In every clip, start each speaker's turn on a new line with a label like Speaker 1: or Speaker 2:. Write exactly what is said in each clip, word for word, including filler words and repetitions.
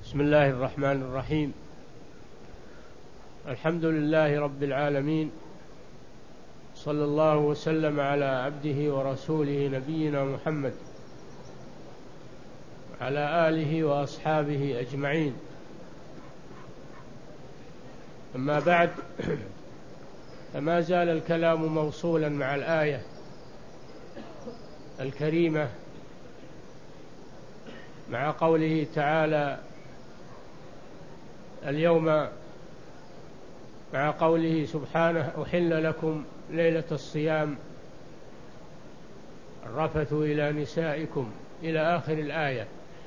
Speaker 1: بسم الله الرحمن الرحيم. الحمد لله رب العالمين، صلى الله وسلم على عبده ورسوله نبينا محمد على آله وأصحابه أجمعين. أما بعد، فما زال الكلام موصولا مع الآية الكريمة مع قوله تعالى اليوم، مع قوله سبحانه: أحل لكم ليلة الصيام الرفث إلى نسائكم، إلى آخر الآية.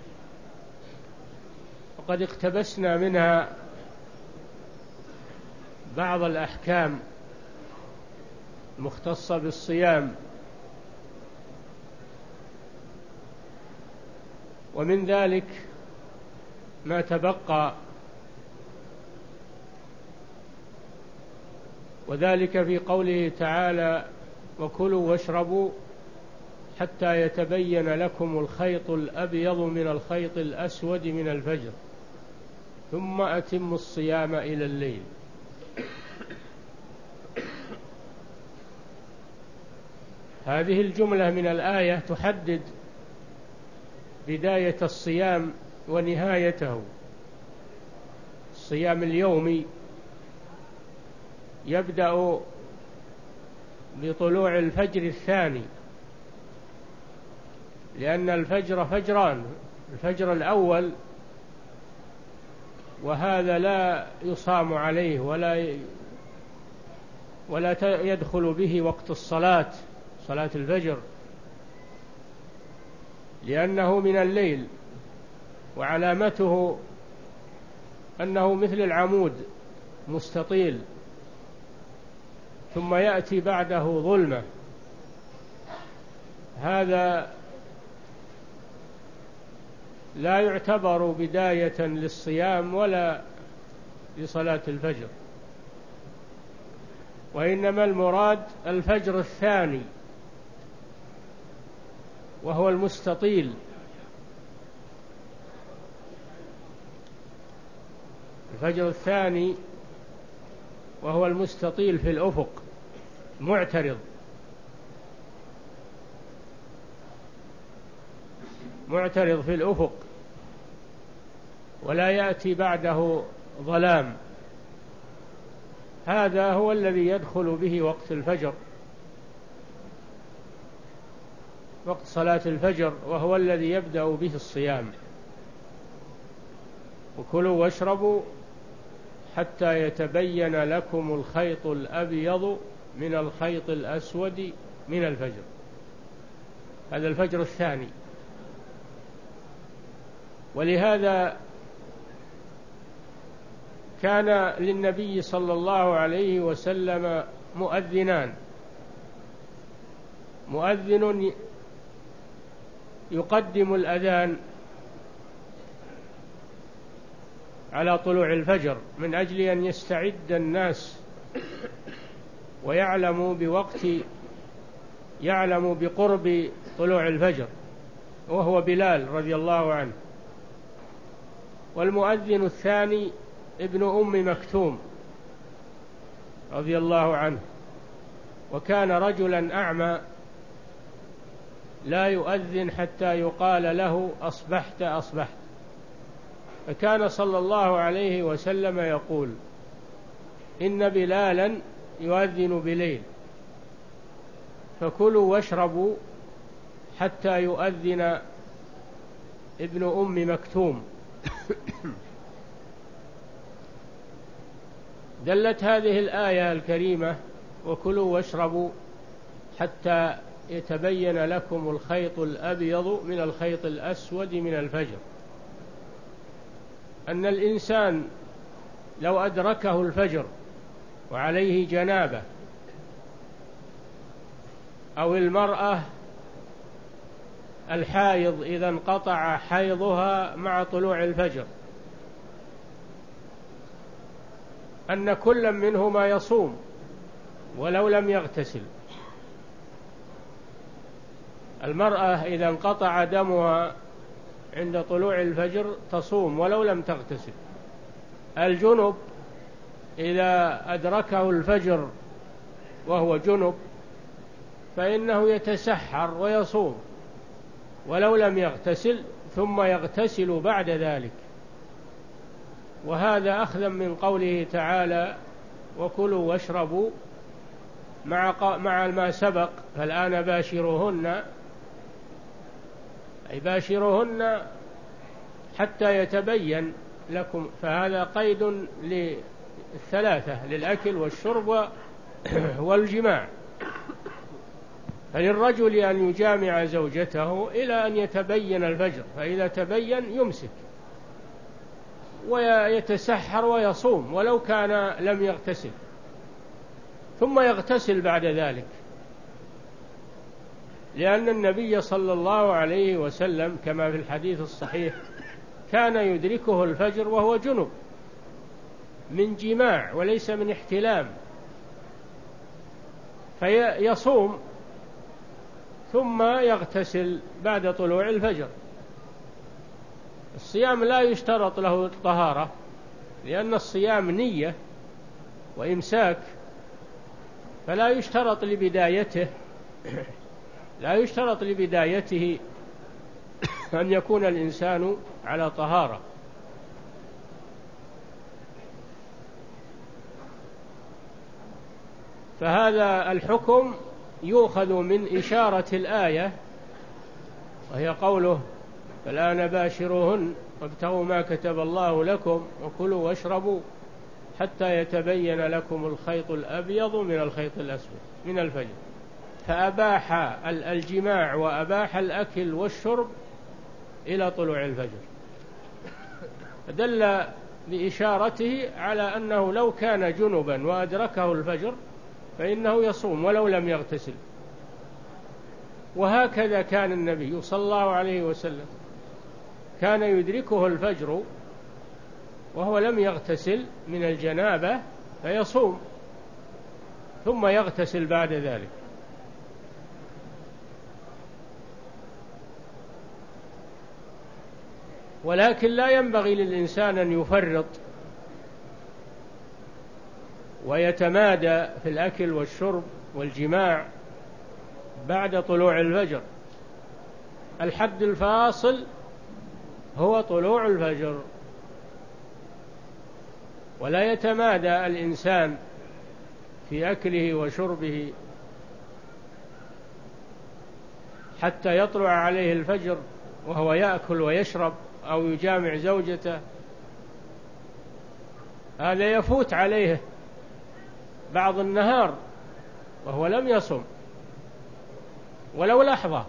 Speaker 1: وقد اقتبسنا منها بعض الأحكام المختصة بالصيام، ومن ذلك ما تبقى، وذلك في قوله تعالى: وكلوا واشربوا حتى يتبين لكم الخيط الأبيض من الخيط الأسود من الفجر ثم أتموا الصيام إلى الليل. هذه الجملة من الآية تحدد بداية الصيام ونهايته. الصيام اليومي يبدأ بطلوع الفجر الثاني، لأن الفجر فجران: الفجر الأول وهذا لا يصام عليه ولا ولا يدخل به وقت الصلاة، صلاة الفجر، لأنه من الليل، وعلامته أنه مثل العمود مستطيل، ثم يأتي بعده ظلمة. هذا لا يعتبر بداية للصيام ولا لصلاة الفجر، وإنما المراد الفجر الثاني وهو المستطيل. الفجر الثاني وهو المستطيل في الأفق، معترض معترض في الأفق، ولا يأتي بعده ظلام. هذا هو الذي يدخل به وقت الفجر، وقت صلاة الفجر، وهو الذي يبدأ به الصيام. وكلوا واشربوا حتى يتبين لكم الخيط الأبيض من الخيط الأسود من الفجر. هذا الفجر الثاني. ولهذا كان للنبي صلى الله عليه وسلم مؤذنان: مؤذن يقدم الأذان على طلوع الفجر من أجل أن يستعد الناس ويعلموا بوقت يعلموا بقرب طلوع الفجر، وهو بلال رضي الله عنه. والمؤذن الثاني ابن أم مكتوم رضي الله عنه، وكان رجلا أعمى لا يؤذن حتى يقال له: أصبحت أصبحت. فكان صلى الله عليه وسلم يقول: إن بلالا يؤذن بليل، فكلوا واشربوا حتى يؤذن ابن أم مكتوم. دلت هذه الآية الكريمة: وكلوا واشربوا حتى يتبين لكم الخيط الأبيض من الخيط الأسود من الفجر، أن الإنسان لو أدركه الفجر وعليه جنابة، أو المرأة الحائض إذا انقطع حيضها مع طلوع الفجر، أن كل منهما يصوم ولو لم يغتسل. المرأة إذا انقطع دمها عند طلوع الفجر تصوم ولو لم تغتسل. الجنب إذا أدركه الفجر وهو جنب فإنه يتسحر ويصوم ولو لم يغتسل، ثم يغتسل بعد ذلك. وهذا أخذا من قوله تعالى وكلوا واشربوا مع مع ما سبق فالآن باشروهن، أي باشروهن حتى يتبين لكم، فهذا قيد للثلاثة للأكل والشرب والجماع. فللرجل أن يجامع زوجته إلى أن يتبين الفجر، فإذا تبين يمسك ويتسحر ويصوم ولو كان لم يغتسل، ثم يغتسل بعد ذلك، لأن النبي صلى الله عليه وسلم كما في الحديث الصحيح كان يدركه الفجر وهو جنب من جماع وليس من احتلام، فيصوم ثم يغتسل بعد طلوع الفجر. الصيام لا يشترط له الطهارة، لأن الصيام نية وإمساك، فلا يشترط لبدايته لا يشترط لبدايته أن يكون الإنسان على طهارة. فهذا الحكم يؤخذ من إشارة الآية، وهي قوله فالآن باشروهن وابتغوا ما كتب الله لكم وكلوا واشربوا حتى يتبين لكم الخيط الأبيض من الخيط الأسود من الفجر. فأباح الجماع وأباح الأكل والشرب إلى طلوع الفجر، فدل بإشارته على أنه لو كان جنبا وأدركه الفجر فإنه يصوم ولو لم يغتسل. وهكذا كان النبي صلى الله عليه وسلم، كان يدركه الفجر وهو لم يغتسل من الجنابة فيصوم ثم يغتسل بعد ذلك. ولكن لا ينبغي للإنسان أن يفرط ويتمادى في الأكل والشرب والجماع بعد طلوع الفجر. الحد الفاصل هو طلوع الفجر، ولا يتمادى الإنسان في أكله وشربه حتى يطلع عليه الفجر وهو يأكل ويشرب أو يجامع زوجته. هذا يفوت عليه بعض النهار وهو لم يصم ولو لحظة.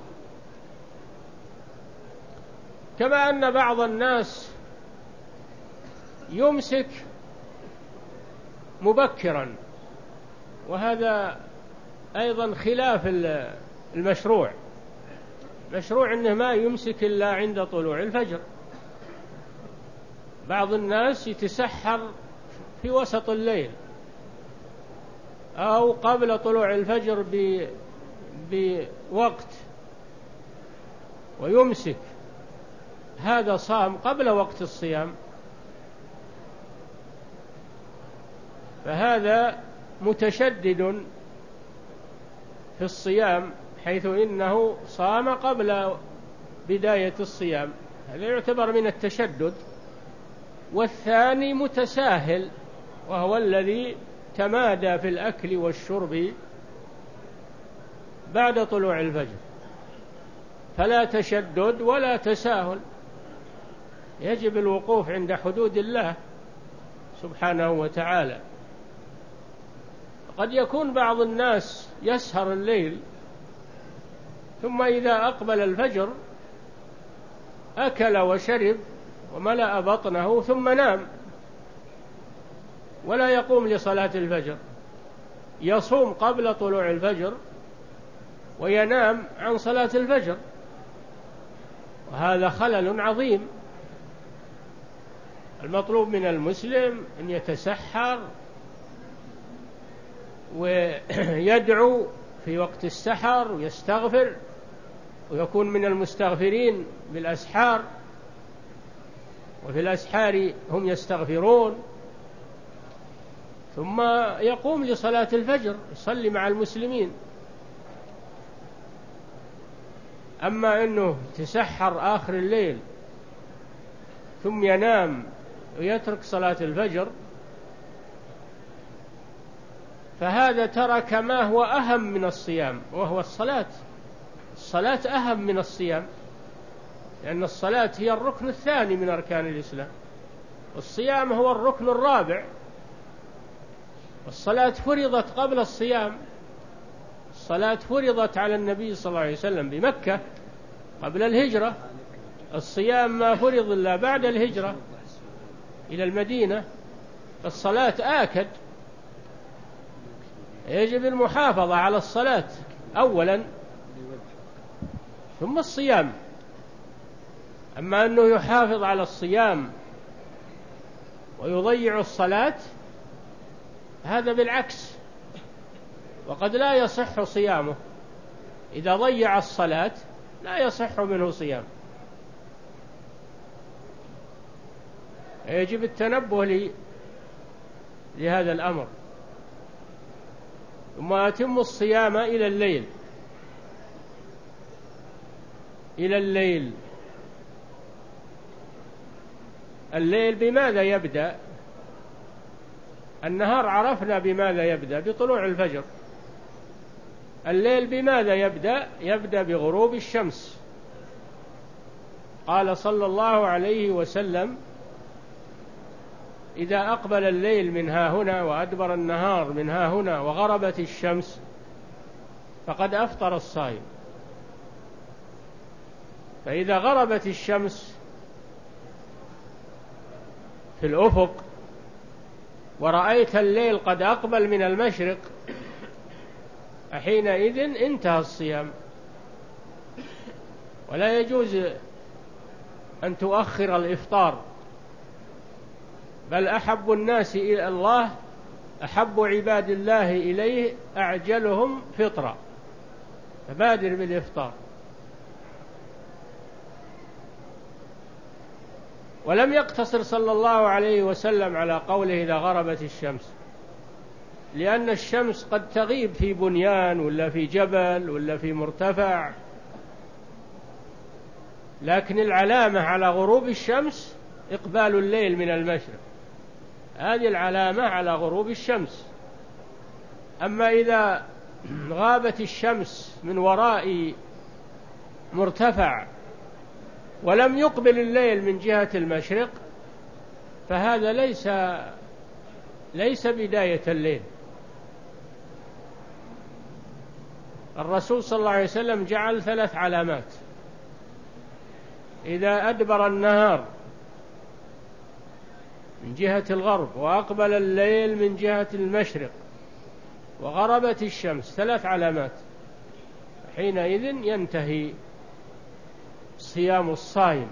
Speaker 1: كما أن بعض الناس يمسك مبكرا، وهذا أيضا خلاف المشروع. مشروع أنه ما يمسك إلا عند طلوع الفجر. بعض الناس يتسحر في وسط الليل أو قبل طلوع الفجر بوقت ويمسك، هذا صام قبل وقت الصيام، فهذا متشدد في الصيام، حيث إنه صام قبل بداية الصيام، هذا يعتبر من التشدد. والثاني متساهل، وهو الذي تمادى في الأكل والشرب بعد طلوع الفجر، فلا تشدد ولا تساهل، يجب الوقوف عند حدود الله سبحانه وتعالى. قد يكون بعض الناس يسهر الليل ثم إذا أقبل الفجر أكل وشرب وملأ بطنه ثم نام ولا يقوم لصلاة الفجر، يصوم قبل طلوع الفجر وينام عن صلاة الفجر، وهذا خلل عظيم. المطلوب من المسلم أن يتسحر ويدعو في وقت السحر ويستغفر ويكون من المستغفرين بالأسحار، وفي الأسحار هم يستغفرون، ثم يقوم لصلاة الفجر يصلي مع المسلمين. أما أنه تسحر آخر الليل ثم ينام ويترك صلاة الفجر، فهذا ترك ما هو أهم من الصيام، وهو الصلاة. الصلاة أهم من الصيام، لأن الصلاة هي الركن الثاني من أركان الإسلام، والصيام هو الركن الرابع. الصلاة فرضت قبل الصيام، الصلاة فرضت على النبي صلى الله عليه وسلم بمكة قبل الهجرة، الصيام ما فرض إلا بعد الهجرة إلى المدينة. الصلاة آكد، يجب المحافظة على الصلاة أولا ثم الصيام. أما أنه يحافظ على الصيام ويضيع الصلاة، هذا بالعكس، وقد لا يصح صيامه. إذا ضيع الصلاة لا يصح منه صيام. يجب التنبه لهذا الأمر. ثم أتم الصيام إلى الليل. إلى الليل الليل بماذا يبدأ؟ النهار عرفنا بماذا يبدأ، بطلوع الفجر. الليل بماذا يبدأ؟ يبدأ بغروب الشمس. قال صلى الله عليه وسلم: إذا أقبل الليل من ها هنا وأدبر النهار من ها هنا وغربت الشمس فقد أفطر الصائم. فإذا غربت الشمس في الأفق ورأيت الليل قد أقبل من المشرق، حينئذ انتهى الصيام. ولا يجوز أن تؤخر الإفطار، بل أحب الناس إلى الله أحب عباد الله إليه أعجلهم فطرا، فبادر بالإفطار. ولم يقتصر صلى الله عليه وسلم على قوله إذا غربت الشمس، لأن الشمس قد تغيب في بنيان ولا في جبل ولا في مرتفع، لكن العلامة على غروب الشمس إقبال الليل من المشرق، هذه العلامة على غروب الشمس. أما إذا غابت الشمس من وراء مرتفع ولم يقبل الليل من جهة المشرق، فهذا ليس ليس بداية الليل. الرسول صلى الله عليه وسلم جعل ثلاث علامات: إذا أدبر النهار من جهة الغرب وأقبل الليل من جهة المشرق وغربت الشمس، ثلاث علامات، حينئذ ينتهي صيام الصائم.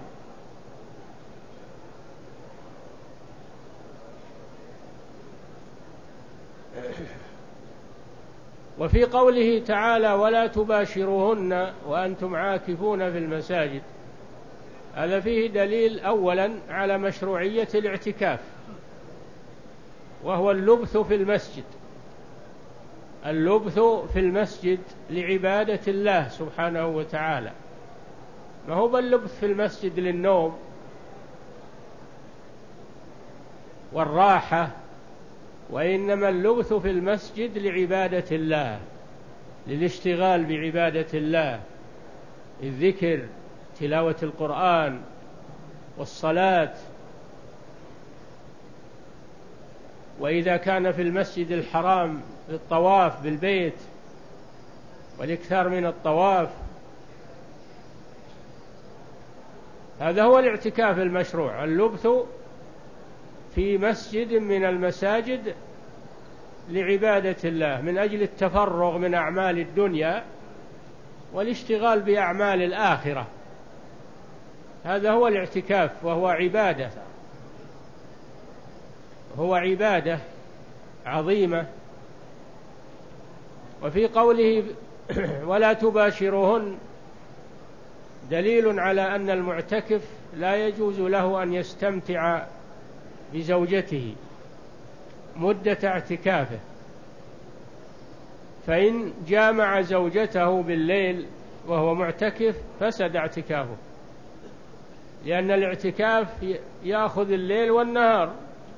Speaker 1: وفي قوله تعالى: ولا تباشروهن وأنتم عاكفون في المساجد، هذا فيه دليل أولا على مشروعية الاعتكاف، وهو اللبث في المسجد. اللبث في المسجد لعبادة الله سبحانه وتعالى، ما هو اللبث في المسجد للنوم والراحة، وإنما اللبث في المسجد لعبادة الله، للاشتغال بعبادة الله، الذكر، تلاوة القرآن والصلاة. وإذا كان في المسجد الحرام للطواف بالبيت والإكثار من الطواف، هذا هو الاعتكاف المشروع، اللبث في مسجد من المساجد لعبادة الله من أجل التفرغ من أعمال الدنيا والاشتغال بأعمال الآخرة. هذا هو الاعتكاف، وهو عبادة، هو عبادة عظيمة. وفي قوله ولا تباشروهن دليل على أن المعتكف لا يجوز له أن يستمتع بزوجته مدة اعتكافه، فإن جامع زوجته بالليل وهو معتكف فسد اعتكافه، لأن الاعتكاف يأخذ الليل والنهار.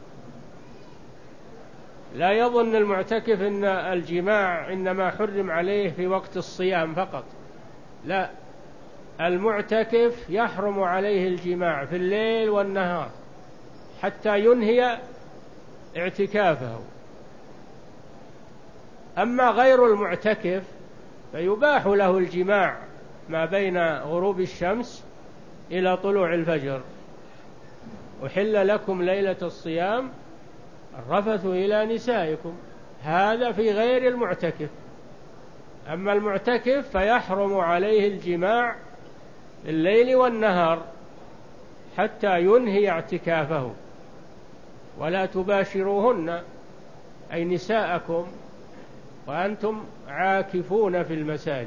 Speaker 1: لا يظن المعتكف أن الجماع إنما حرم عليه في وقت الصيام فقط، لا، المعتكف يحرم عليه الجماع في الليل والنهار حتى ينهي اعتكافه. أما غير المعتكف فيباح له الجماع ما بين غروب الشمس إلى طلوع الفجر. أحل لكم ليلة الصيام الرفث إلى نسائكم، هذا في غير المعتكف. أما المعتكف فيحرم عليه الجماع الليل والنهار حتى ينهي اعتكافه. ولا تباشروهن أي نساءكم وأنتم عاكفون في المساجد.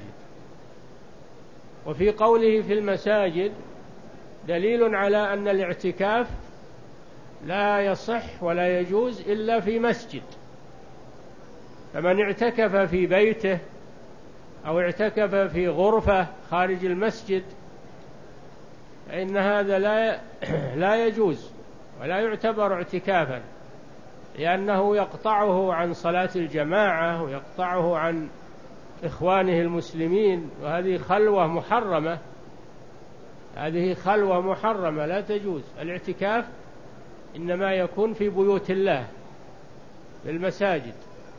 Speaker 1: وفي قوله في المساجد دليل على أن الاعتكاف لا يصح ولا يجوز إلا في مسجد. فمن اعتكف في بيته أو اعتكف في غرفة خارج المسجد فإن هذا لا لا يجوز ولا يعتبر اعتكافا، لأنه يقطعه عن صلاة الجماعة ويقطعه عن إخوانه المسلمين، وهذه خلوة محرمة، هذه خلوة محرمة لا تجوز. الاعتكاف إنما يكون في بيوت الله في المساجد،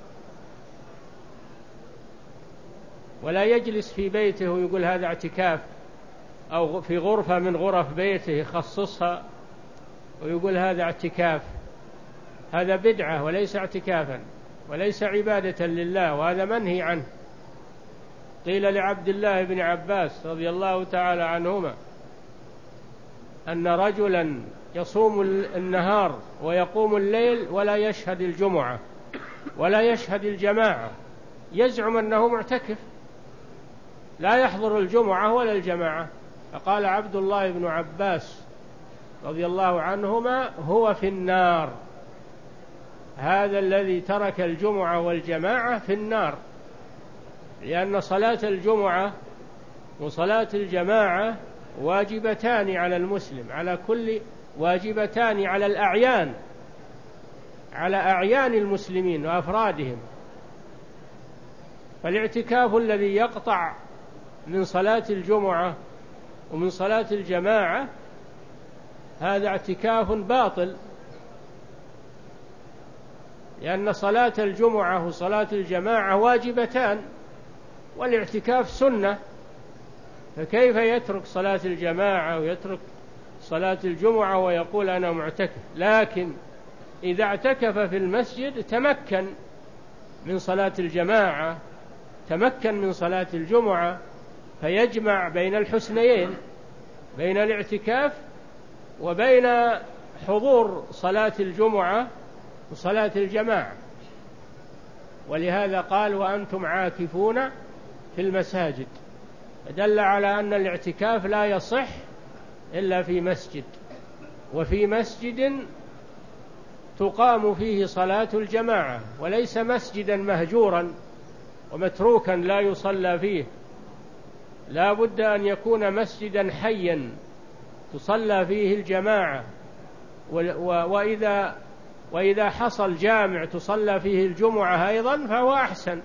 Speaker 1: ولا يجلس في بيته ويقول هذا اعتكاف، أو في غرفة من غرف بيته يخصصها ويقول هذا اعتكاف. هذا بدعة وليس اعتكافا وليس عبادة لله، وهذا منهي عنه. قيل لعبد الله بن عباس رضي الله تعالى عنهما أن رجلا يصوم النهار ويقوم الليل ولا يشهد الجمعة ولا يشهد الجماعة، يزعم أنه معتكف لا يحضر الجمعة ولا الجماعة. فقال عبد الله بن عباس رضي الله عنهما هو في النار، هذا الذي ترك الجمعة والجماعة في النار، لأن صلاة الجمعة وصلاة الجماعة واجبتان على المسلم، على كل واجبتان على الأعيان، على أعيان المسلمين وأفرادهم. فالاعتكاف الذي يقطع من صلاة الجمعة ومن صلاة الجماعة هذا اعتكاف باطل، لأن صلاة الجمعة وصلاة الجماعة واجبتان والاعتكاف سنة، فكيف يترك صلاة الجماعة ويترك صلاة الجمعة ويقول أنا معتكف؟ لكن إذا اعتكف في المسجد تمكن من صلاة الجماعة، تمكن من صلاة الجمعة، فيجمع بين الحسنيين، بين الاعتكاف وبين حضور صلاة الجمعة وصلاة الجماعة. ولهذا قال وأنتم عاكفون في المساجد، دل على أن الاعتكاف لا يصح إلا في مسجد، وفي مسجد تقام فيه صلاة الجماعة، وليس مسجدا مهجورا ومتروكا لا يصلى فيه، لا بد أن يكون مسجدا حيا تصلى فيه الجماعة، وإذا وإذا حصل جامع تصلى فيه الجمعة أيضا فهو أحسن.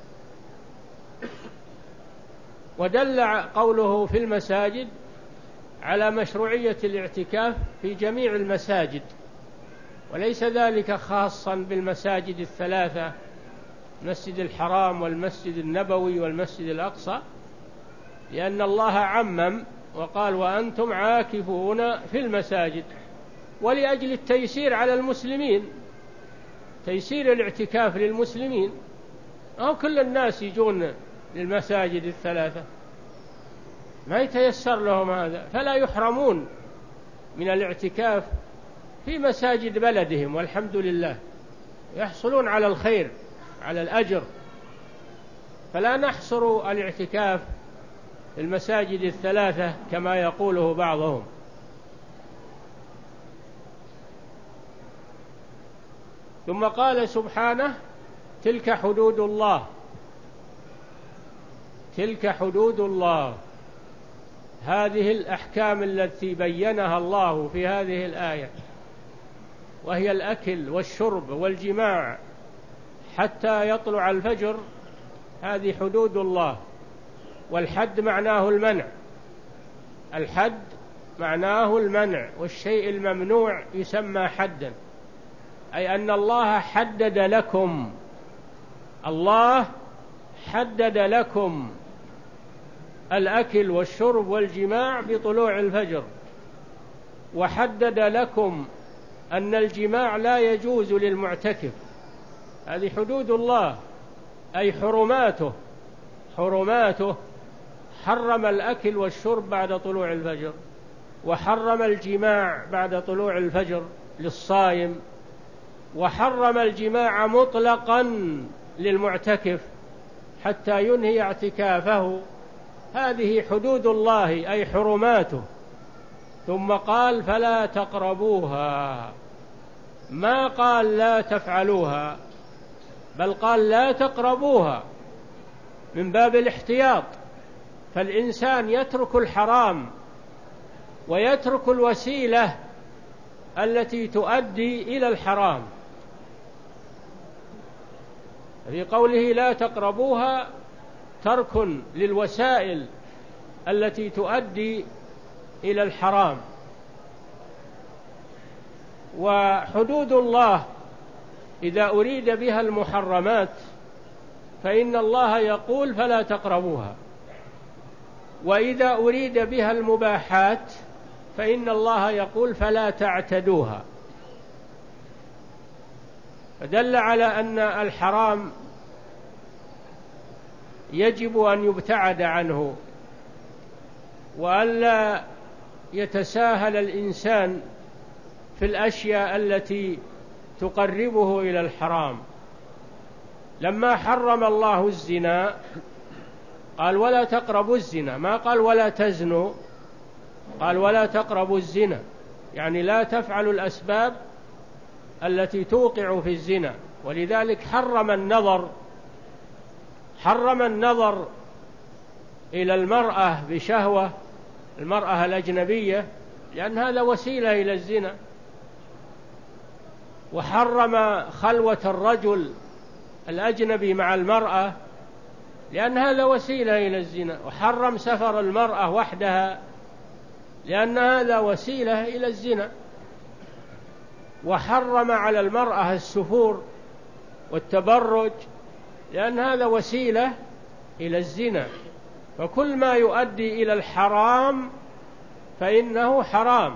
Speaker 1: ودل قوله في المساجد على مشروعية الاعتكاف في جميع المساجد، وليس ذلك خاصا بالمساجد الثلاثة، المسجد الحرام والمسجد النبوي والمسجد الأقصى، لأن الله عمم وقال وأنتم عاكفون في المساجد، ولأجل التيسير على المسلمين، تيسير الاعتكاف للمسلمين. أو كل الناس يجون للمساجد الثلاثة، ما يتيسر لهم هذا، فلا يحرمون من الاعتكاف في مساجد بلدهم، والحمد لله يحصلون على الخير على الأجر. فلا نحصر الاعتكاف في المساجد الثلاثة كما يقوله بعضهم، ثم قال سبحانه تلك حدود الله، تلك حدود الله، هذه الأحكام التي بينها الله في هذه الآية، وهي الأكل والشرب والجماع حتى يطلع الفجر، هذه حدود الله. والحد معناه المنع، الحد معناه المنع، والشيء الممنوع يسمى حدا، أي أن الله حدد لكم، الله حدد لكم الأكل والشرب والجماع بطلوع الفجر، وحدد لكم أن الجماع لا يجوز للمعتكف، هذه حدود الله أي حرماته، حرماته، حرم الأكل والشرب بعد طلوع الفجر، وحرم الجماع بعد طلوع الفجر للصائم، وحرم الجماع مطلقا للمعتكف حتى ينهي اعتكافه، هذه حدود الله أي حرماته. ثم قال فلا تقربوها، ما قال لا تفعلوها، بل قال لا تقربوها من باب الاحتياط، فالإنسان يترك الحرام ويترك الوسيلة التي تؤدي إلى الحرام. في قوله لا تقربوها ترك للوسائل التي تؤدي إلى الحرام. وحدود الله إذا أريد بها المحرمات فإن الله يقول فلا تقربوها، وإذا أريد بها المباحات فإن الله يقول فلا تعتدوها. فدل على أن الحرام يجب أن يبتعد عنه، وألا يتساهل الإنسان في الأشياء التي تقربه إلى الحرام. لما حرم الله الزنا قال ولا تقربوا الزنا، ما قال ولا تزنوا، قال ولا تقربوا الزنا، يعني لا تفعلوا الأسباب التي توقع في الزنا. ولذلك حرم النظر، حرم النظر إلى المرأة بشهوة، المرأة الأجنبية، لأن هذا وسيلة إلى الزنا. وحرم خلوة الرجل الأجنبي مع المرأة، لأن هذا وسيلة إلى الزنا. وحرم سفر المرأة وحدها، لأن هذا وسيلة إلى الزنا. وحرم على المرأة السفور والتبرج، لأن هذا وسيلة إلى الزنا. فكل ما يؤدي إلى الحرام فإنه حرام،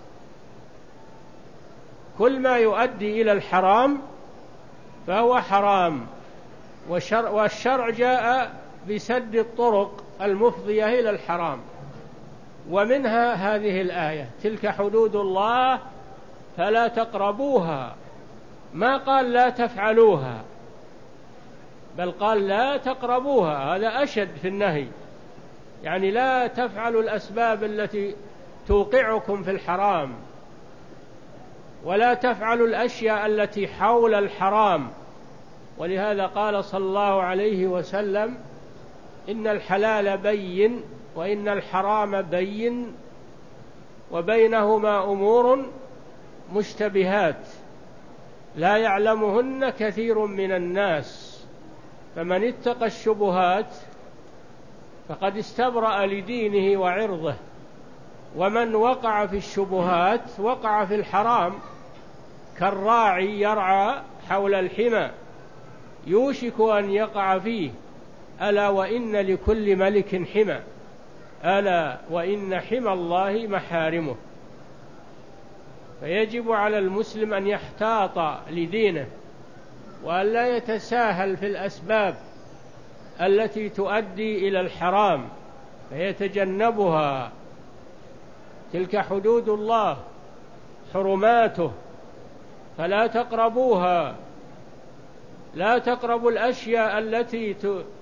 Speaker 1: كل ما يؤدي إلى الحرام فهو حرام. والشرع, والشرع جاء بسد الطرق المفضية إلى الحرام، ومنها هذه الآية تلك حدود الله فلا تقربوها، ما قال لا تفعلوها، بل قال لا تقربوها، هذا أشد في النهي، يعني لا تفعلوا الأسباب التي توقعكم في الحرام، ولا تفعلوا الأشياء التي حول الحرام. ولهذا قال صلى الله عليه وسلم إن الحلال بين وإن الحرام بين وبينهما أمور مشتبهات لا يعلمهن كثير من الناس، فمن اتقى الشبهات فقد استبرأ لدينه وعرضه، ومن وقع في الشبهات وقع في الحرام، كالراعي يرعى حول الحمى يوشك أن يقع فيه، ألا وإن لكل ملك حمى، ألا وإن حمى الله محارمه. فيجب على المسلم أن يحتاط لدينه، وأن لا يتساهل في الأسباب التي تؤدي إلى الحرام فيتجنبها. تلك حدود الله حرماته فلا تقربوها، لا تقربوا الأشياء التي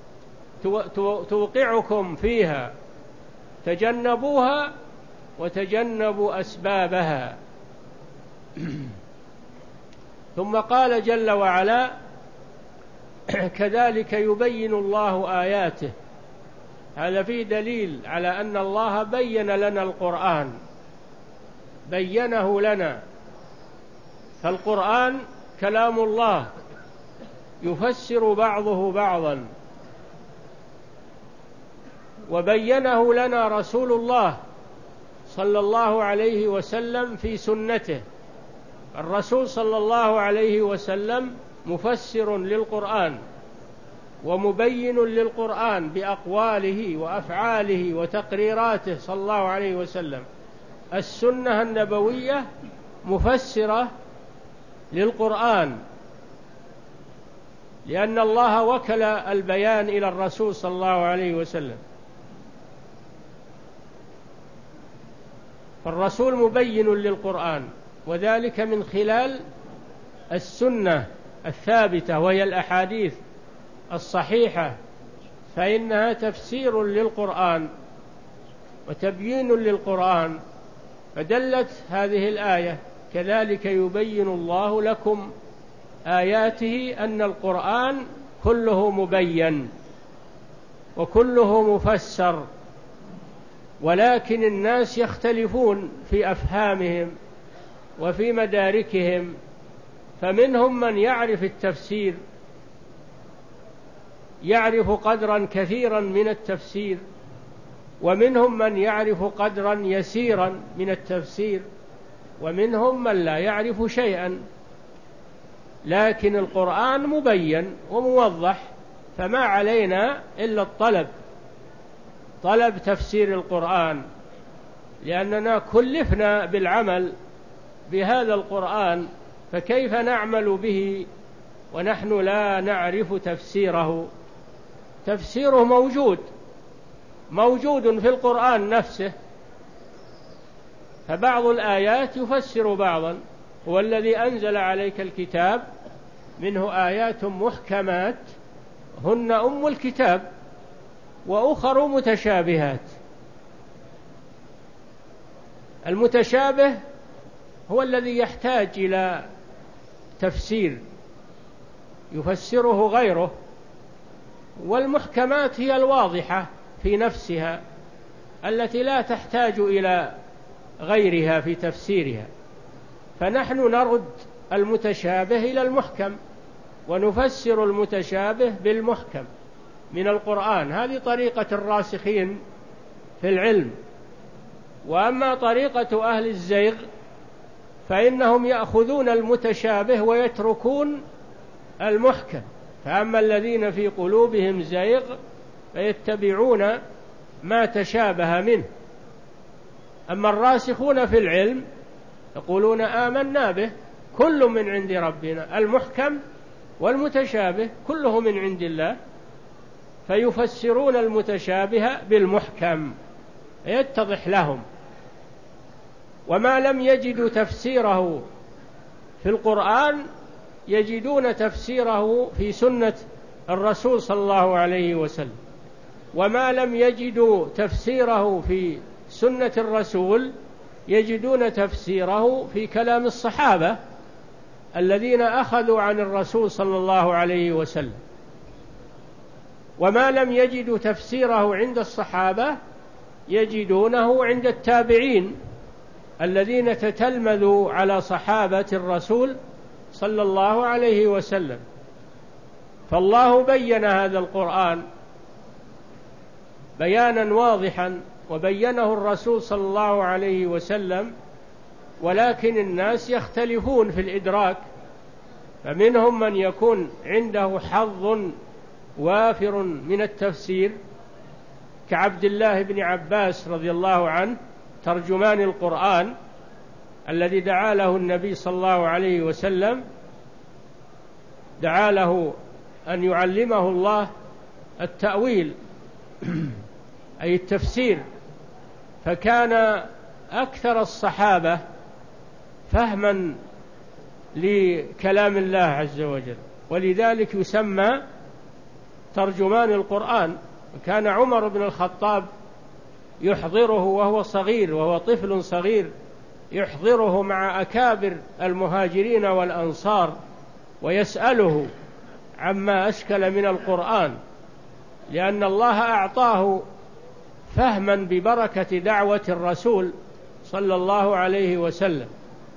Speaker 1: توقعكم فيها، تجنبوها وتجنبوا أسبابها. ثم قال جل وعلا: كذلك يبين الله آياته. هذا فيه دليل على أن الله بين لنا القرآن، بينه لنا. فالقرآن كلام الله يفسر بعضه بعضا، وبينه لنا رسول الله صلى الله عليه وسلم في سنته. الرسول صلى الله عليه وسلم مفسر للقرآن ومبين للقرآن بأقواله وأفعاله وتقريراته صلى الله عليه وسلم. السنة النبوية مفسرة للقرآن، لأن الله وكل البيان إلى الرسول صلى الله عليه وسلم، فالرسول مبين للقرآن، وذلك من خلال السنة الثابتة وهي الأحاديث الصحيحة، فإنها تفسير للقرآن وتبيين للقرآن. فدلت هذه الآية: كذلك يبين الله لكم آياته، أن القرآن كله مبين وكله مفسر، ولكن الناس يختلفون في أفهامهم وفي مداركهم، فمنهم من يعرف التفسير، يعرف قدرا كثيرا من التفسير، ومنهم من يعرف قدرا يسيرا من التفسير، ومنهم من لا يعرف شيئا. لكن القرآن مبين وموضح، فما علينا إلا الطلب، طلب تفسير القرآن، لأننا كلفنا بالعمل بهذا القرآن، فكيف نعمل به ونحن لا نعرف تفسيره؟ تفسيره موجود موجود في القرآن نفسه، فبعض الآيات يفسر بعضا. هو الذي أنزل عليك الكتاب منه آيات محكمات هن أم الكتاب وأخر متشابهات. المتشابه هو الذي يحتاج إلى تفسير يفسره غيره، والمحكمات هي الواضحة في نفسها التي لا تحتاج إلى غيرها في تفسيرها. فنحن نرد المتشابه إلى المحكم ونفسر المتشابه بالمحكم من القرآن. هذه طريقة الراسخين في العلم. وأما طريقة أهل الزيغ فإنهم يأخذون المتشابه ويتركون المحكم. فأما الذين في قلوبهم زيغ فيتبعون ما تشابه منه. أما الراسخون في العلم يقولون آمنا به كل من عند ربنا، المحكم والمتشابه كله من عند الله، فيفسرون المتشابه بالمحكم يتضح لهم. وما لم يجدوا تفسيره في القرآن يجدون تفسيره في سنة الرسول صلى الله عليه وسلم. وما لم يجدوا تفسيره في سنة الرسول يجدون تفسيره في كلام الصحابة الذين أخذوا عن الرسول صلى الله عليه وسلم. وما لم يجدوا تفسيره عند الصحابة يجدونه عند التابعين الذين تتلمذوا على صحابة الرسول صلى الله عليه وسلم. فالله بين هذا القرآن بيانا واضحا، وبينه الرسول صلى الله عليه وسلم، ولكن الناس يختلفون في الإدراك، فمنهم من يكون عنده حظ وافر من التفسير كعبد الله بن عباس رضي الله عنه ترجمان القرآن الذي دعا له النبي صلى الله عليه وسلم، دعا له أن يعلمه الله التأويل أي التفسير، فكان أكثر الصحابة فهما لكلام الله عز وجل، ولذلك يسمى ترجمان القرآن. كان عمر بن الخطاب يحضره وهو صغير، وهو طفل صغير يحضره مع أكابر المهاجرين والأنصار ويسأله عما أشكل من القرآن، لأن الله أعطاه فهما ببركة دعوة الرسول صلى الله عليه وسلم.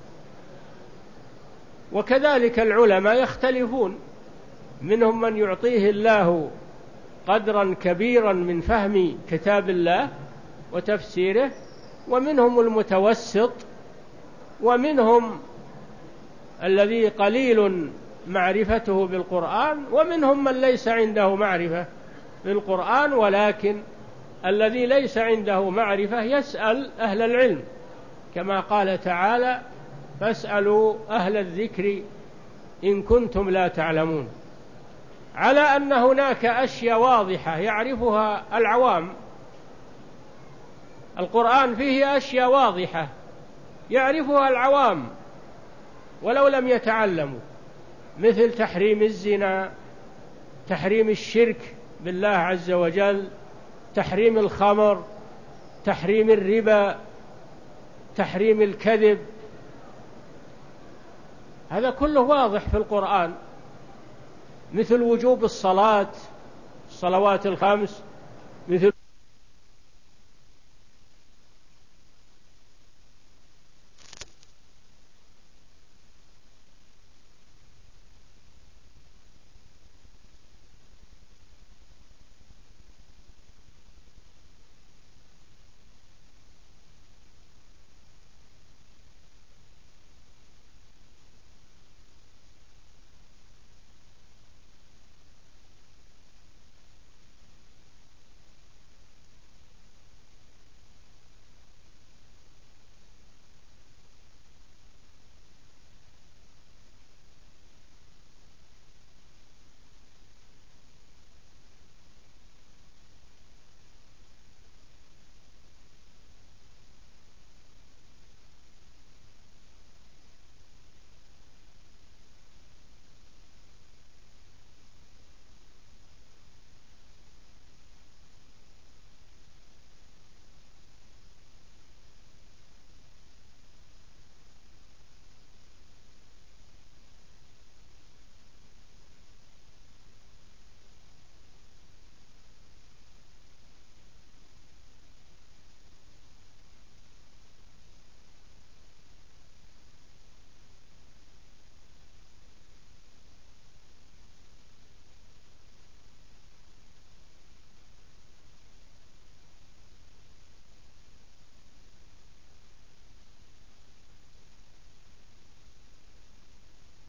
Speaker 1: وكذلك العلماء يختلفون، منهم من يعطيه الله قدرا كبيرا من فهم كتاب الله وتفسيره، ومنهم المتوسط، ومنهم الذي قليل معرفته بالقرآن، ومنهم من ليس عنده معرفة بالقرآن، ولكن الذي ليس عنده معرفة يسأل أهل العلم، كما قال تعالى: فاسألوا أهل الذكر إن كنتم لا تعلمون. على أن هناك أشياء واضحة يعرفها العوام، القرآن فيه أشياء واضحة يعرفها العوام ولو لم يتعلموا، مثل تحريم الزنا، تحريم الشرك بالله عز وجل، تحريم الخمر، تحريم الربا، تحريم الكذب، هذا كله واضح في القرآن. مثل وجوب الصلاة، الصلوات الخمس،